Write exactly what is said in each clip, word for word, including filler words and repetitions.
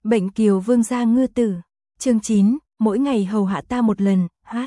Bệnh Kiều Vương gia ngư tử. Chương chín, mỗi ngày hầu hạ ta một lần, hát.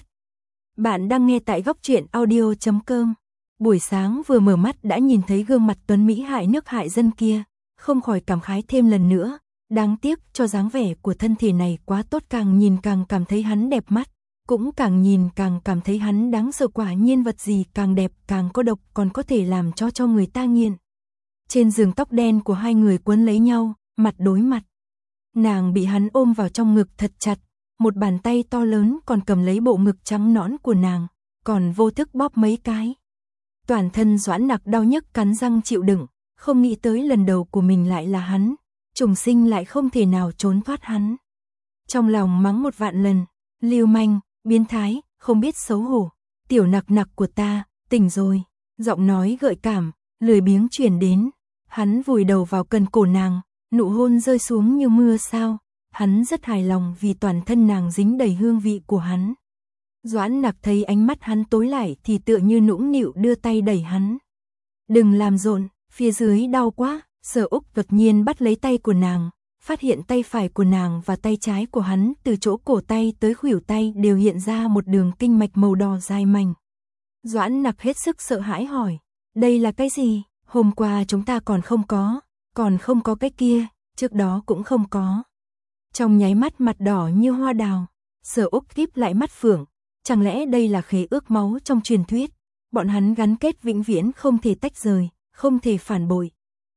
Bạn đang nghe tại góc truyện audio chấm com. Buổi sáng vừa mở mắt đã nhìn thấy gương mặt tuấn Mỹ hại nước hại dân kia, không khỏi cảm khái thêm lần nữa. Đáng tiếc cho dáng vẻ của thân thể này quá tốt, càng nhìn càng cảm thấy hắn đẹp mắt, cũng càng nhìn càng cảm thấy hắn đáng sợ, quả nhiên vật gì càng đẹp càng có độc, còn có thể làm cho cho người ta nghiện. Trên giường tóc đen của hai người quấn lấy nhau, mặt đối mặt. Nàng bị hắn ôm vào trong ngực thật chặt, một bàn tay to lớn còn cầm lấy bộ ngực trắng nõn của nàng, còn vô thức bóp mấy cái. Toàn thân Doãn Nặc đau nhức cắn răng chịu đựng, không nghĩ tới lần đầu của mình lại là hắn, trùng sinh lại không thể nào trốn thoát hắn. Trong lòng mắng một vạn lần, lưu manh, biến thái, không biết xấu hổ, tiểu Nặc Nặc của ta, tỉnh rồi. Giọng nói gợi cảm, lười biếng truyền đến, hắn vùi đầu vào cần cổ nàng, nụ hôn rơi xuống như mưa sao, hắn rất hài lòng vì toàn thân nàng dính đầy hương vị của hắn. Doãn Nặc thấy ánh mắt hắn tối lại thì tựa như nũng nịu đưa tay đẩy hắn. Đừng làm rộn, phía dưới đau quá. Sở Úc đột nhiên bắt lấy tay của nàng, phát hiện tay phải của nàng và tay trái của hắn từ chỗ cổ tay tới khuỷu tay đều hiện ra một đường kinh mạch màu đỏ dài mảnh. Doãn Nặc hết sức sợ hãi hỏi, đây là cái gì? Hôm qua chúng ta còn không có, còn không có cái kia, trước đó cũng không có. Trong nháy mắt mặt đỏ như hoa đào, Sở Úc híp lại mắt phượng, chẳng lẽ đây là khế ước máu trong truyền thuyết, bọn hắn gắn kết vĩnh viễn không thể tách rời, không thể phản bội.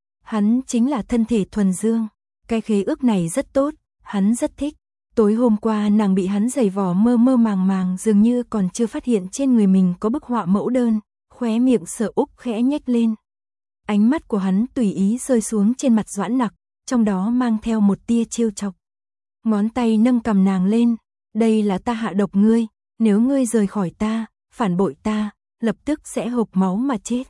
Hắn chính là thân thể thuần dương, cái khế ước này rất tốt, hắn rất thích. Tối hôm qua nàng bị hắn giày vò mơ mơ màng màng, dường như còn chưa phát hiện trên người mình có bức họa mẫu đơn, khóe miệng Sở Úc khẽ nhếch lên. Ánh mắt của hắn tùy ý rơi xuống trên mặt Doãn Nặc, trong đó mang theo một tia trêu chọc. Ngón tay nâng cầm nàng lên, đây là ta hạ độc ngươi, nếu ngươi rời khỏi ta, phản bội ta, lập tức sẽ hộc máu mà chết.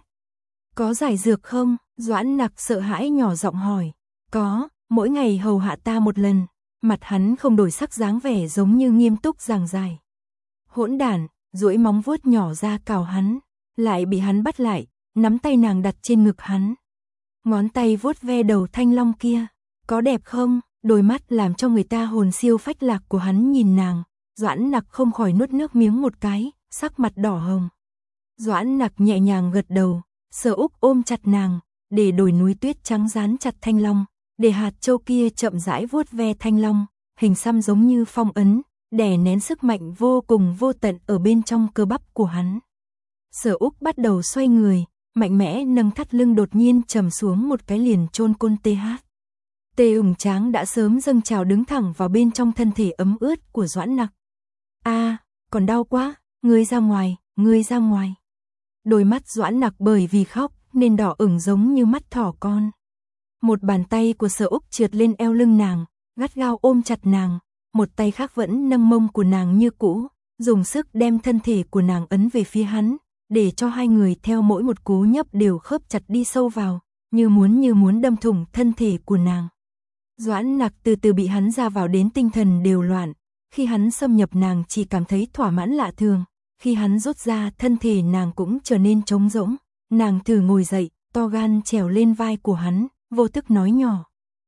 Có giải dược không? Doãn Nặc sợ hãi nhỏ giọng hỏi. Có, mỗi ngày hầu hạ ta một lần. Mặt hắn không đổi sắc, dáng vẻ giống như nghiêm túc giảng giải. Hỗn đản, duỗi móng vuốt nhỏ ra cào hắn, lại bị hắn bắt lại, nắm tay nàng đặt trên ngực hắn. Ngón tay vuốt ve đầu thanh long kia, có đẹp không? Đôi mắt làm cho người ta hồn siêu phách lạc của hắn nhìn nàng, Doãn Nặc không khỏi nuốt nước miếng một cái, sắc mặt đỏ hồng. Doãn Nặc nhẹ nhàng gật đầu, Sở Úc ôm chặt nàng, để đồi núi tuyết trắng dán chặt thanh long, để hạt châu kia chậm rãi vuốt ve thanh long, hình xăm giống như phong ấn, đè nén sức mạnh vô cùng vô tận ở bên trong cơ bắp của hắn. Sở Úc bắt đầu xoay người, mạnh mẽ nâng thắt lưng, đột nhiên trầm xuống một cái liền chôn côn tê hát. Tê ủng tráng đã sớm dâng trào đứng thẳng vào bên trong thân thể ấm ướt của Doãn Nặc. A, à, còn đau quá, ngươi ra ngoài, ngươi ra ngoài. Đôi mắt Doãn Nặc bởi vì khóc nên đỏ ửng giống như mắt thỏ con. Một bàn tay của Sở Úc trượt lên eo lưng nàng, gắt gao ôm chặt nàng, một tay khác vẫn nâng mông của nàng như cũ, dùng sức đem thân thể của nàng ấn về phía hắn, để cho hai người theo mỗi một cú nhấp đều khớp chặt đi sâu vào, như muốn như muốn đâm thủng thân thể của nàng. Doãn Nặc từ từ bị hắn ra vào đến tinh thần đều loạn, khi hắn xâm nhập nàng chỉ cảm thấy thỏa mãn lạ thường, khi hắn rút ra thân thể nàng cũng trở nên trống rỗng. Nàng thử ngồi dậy, to gan trèo lên vai của hắn, vô thức nói nhỏ.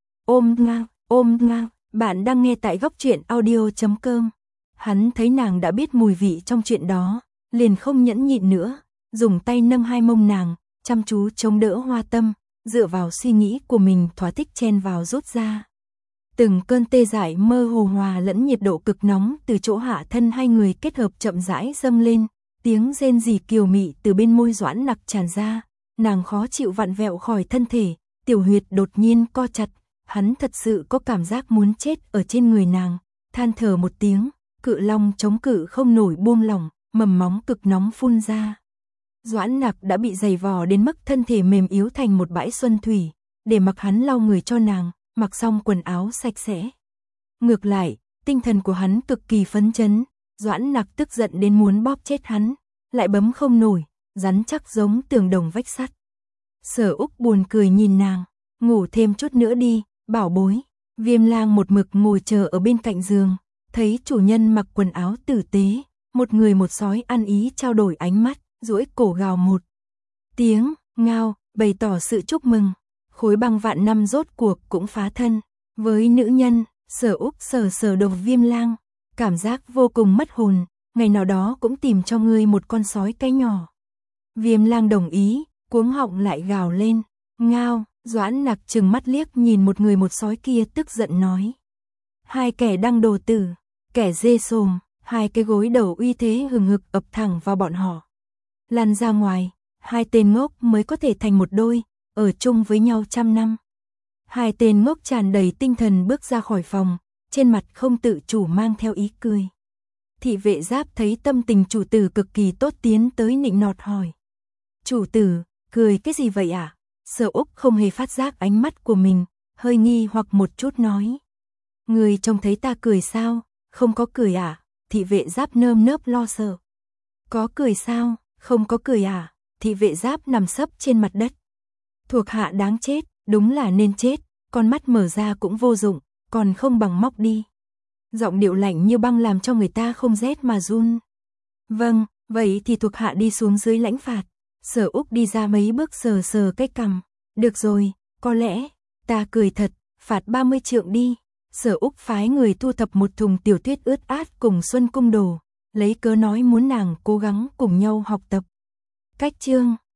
Ôm ngang, ôm ngang, bạn đang nghe tại góc truyện audio chấm com. Hắn thấy nàng đã biết mùi vị trong chuyện đó, liền không nhẫn nhịn nữa, dùng tay nâng hai mông nàng, chăm chú chống đỡ hoa tâm, dựa vào suy nghĩ của mình thỏa thích chen vào rút ra. Từng cơn tê dại mơ hồ hòa lẫn nhiệt độ cực nóng từ chỗ hạ thân hai người kết hợp chậm rãi dâng lên. Tiếng rên rỉ kiều mị từ bên môi Doãn Nặc tràn ra, nàng khó chịu vặn vẹo khỏi thân thể, tiểu huyệt đột nhiên co chặt, hắn thật sự có cảm giác muốn chết ở trên người nàng, than thở một tiếng, cự long chống cự không nổi buông lỏng, mầm móng cực nóng phun ra. Doãn Nặc đã bị giày vò đến mức thân thể mềm yếu thành một bãi xuân thủy, để mặc hắn lau người cho nàng, mặc xong quần áo sạch sẽ. Ngược lại, tinh thần của hắn cực kỳ phấn chấn. Doãn Nặc tức giận đến muốn bóp chết hắn, lại bấm không nổi, rắn chắc giống tường đồng vách sắt. Sở Úc buồn cười nhìn nàng, ngủ thêm chút nữa đi, bảo bối. Viêm Lang một mực ngồi chờ ở bên cạnh giường, thấy chủ nhân mặc quần áo tử tế, một người một sói ăn ý trao đổi ánh mắt, duỗi cổ gào một tiếng, ngao, bày tỏ sự chúc mừng. Khối băng vạn năm rốt cuộc cũng phá thân, với nữ nhân, Sở Úc sờ sờ đầu Viêm Lang, cảm giác vô cùng mất hồn, ngày nào đó cũng tìm cho ngươi một con sói cái nhỏ. Viêm Lang đồng ý, cuống họng lại gào lên, ngao, Doãn Nặc trừng mắt liếc nhìn một người một sói kia tức giận nói. Hai kẻ đăng đồ tử, kẻ dê sồm, hai cái gối đầu uy thế hừng hực ập thẳng vào bọn họ. Lăn ra ngoài, hai tên ngốc mới có thể thành một đôi, ở chung với nhau trăm năm. Hai tên ngốc tràn đầy tinh thần bước ra khỏi phòng, trên mặt không tự chủ mang theo ý cười. Thị vệ Giáp thấy tâm tình chủ tử cực kỳ tốt tiến tới nịnh nọt hỏi. Chủ tử, cười cái gì vậy ạ? À? Sở Úc không hề phát giác ánh mắt của mình, hơi nghi hoặc một chút nói. Người trông thấy ta cười sao? Không có cười à? Thị vệ Giáp nơm nớp lo sợ. Có cười sao? Không có cười à? Thị vệ Giáp nằm sấp trên mặt đất. Thuộc hạ đáng chết, đúng là nên chết, con mắt mở ra cũng vô dụng, còn không bằng móc đi. Giọng điệu lạnh như băng làm cho người ta không rét mà run. Vâng, vậy thì thuộc hạ đi xuống dưới lãnh phạt. Sở Úc đi ra mấy bước sờ sờ cái cằm. Được rồi, có lẽ, ta cười thật, phạt ba mươi trượng đi. Sở Úc phái người thu thập một thùng tiểu thuyết ướt át cùng Xuân Cung Đồ, lấy cớ nói muốn nàng cố gắng cùng nhau học tập. Cách chương